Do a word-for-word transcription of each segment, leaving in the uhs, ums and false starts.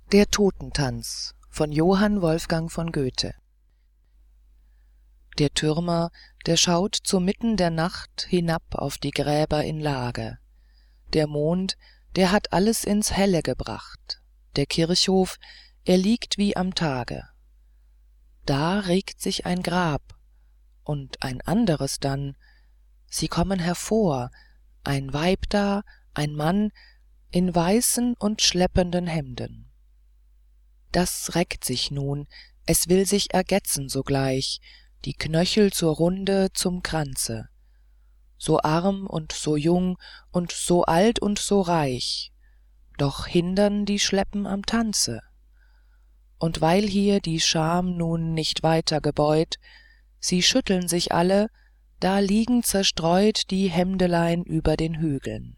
Der Totentanz von Johann Wolfgang von Goethe. Der Türmer, der schaut zu mitten der Nacht hinab auf die Gräber in Lage. Der Mond, der hat alles ins Helle gebracht. Der Kirchhof, er liegt wie am Tage. Da regt sich ein Grab, und ein anderes dann. Sie kommen hervor, ein Weib da, ein Mann, in weißen und schleppenden Hemden. Das reckt sich nun, es will sich ergetzen sogleich, die Knöchel zur Runde zum Kranze. So arm und so jung und so alt und so reich, doch hindern die Schleppen am Tanze. Und weil hier die Scham nun nicht weiter gebeut, sie schütteln sich alle, da liegen zerstreut die Hemdelein über den Hügeln.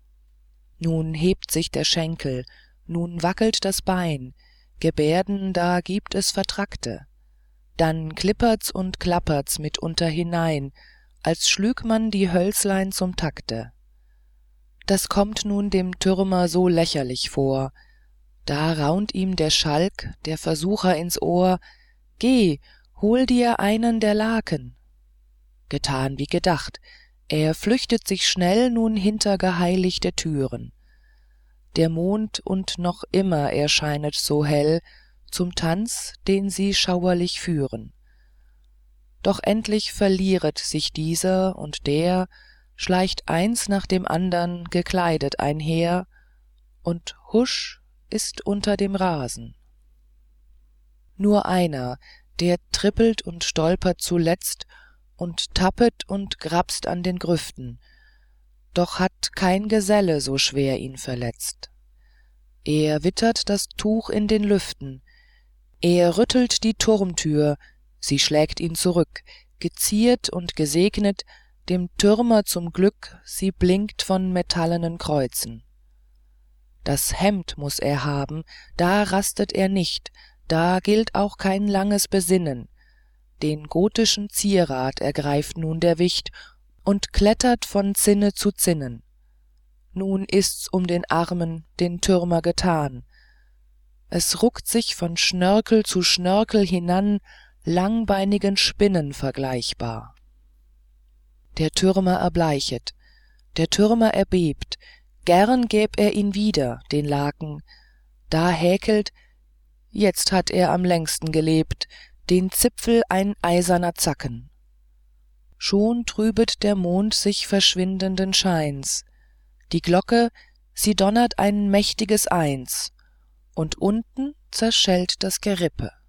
Nun hebt sich der Schenkel, nun wackelt das Bein, Gebärden da gibt es Vertrackte. Dann klippert's und klappert's mitunter hinein, als schlüg man die Hölzlein zum Takte. Das kommt nun dem Türmer so lächerlich vor, da raunt ihm der Schalk, der Versucher ins Ohr: »Geh, hol dir einen der Laken!« Getan wie gedacht, er flüchtet sich schnell nun hinter geheiligte Türen. Der Mond und noch immer erscheinet so hell zum Tanz, den sie schauerlich führen. Doch endlich verlieret sich dieser, und der schleicht eins nach dem andern gekleidet einher, und husch ist unter dem Rasen. Nur einer, der trippelt und stolpert zuletzt und tappet und grapst an den Grüften, doch hat kein Geselle so schwer ihn verletzt. Er wittert das Tuch in den Lüften, er rüttelt die Turmtür, sie schlägt ihn zurück, geziert und gesegnet, dem Türmer zum Glück, sie blinkt von metallenen Kreuzen. Das Hemd muß er haben, da rastet er nicht, da gilt auch kein langes Besinnen. Den gotischen Zierat ergreift nun der Wicht und klettert von Zinne zu Zinnen. Nun ist's um den armen, den Türmer getan. Es ruckt sich von Schnörkel zu Schnörkel hinan, langbeinigen Spinnen vergleichbar. Der Türmer erbleichet, der Türmer erbebt, gern gäb er ihn wieder, den Laken, da häkelt, jetzt hat er am längsten gelebt, den Zipfel ein eiserner Zacken. Schon trübet der Mond sich verschwindenden Scheins, die Glocke, sie donnert ein mächtiges Eins, und unten zerschellt das Gerippe.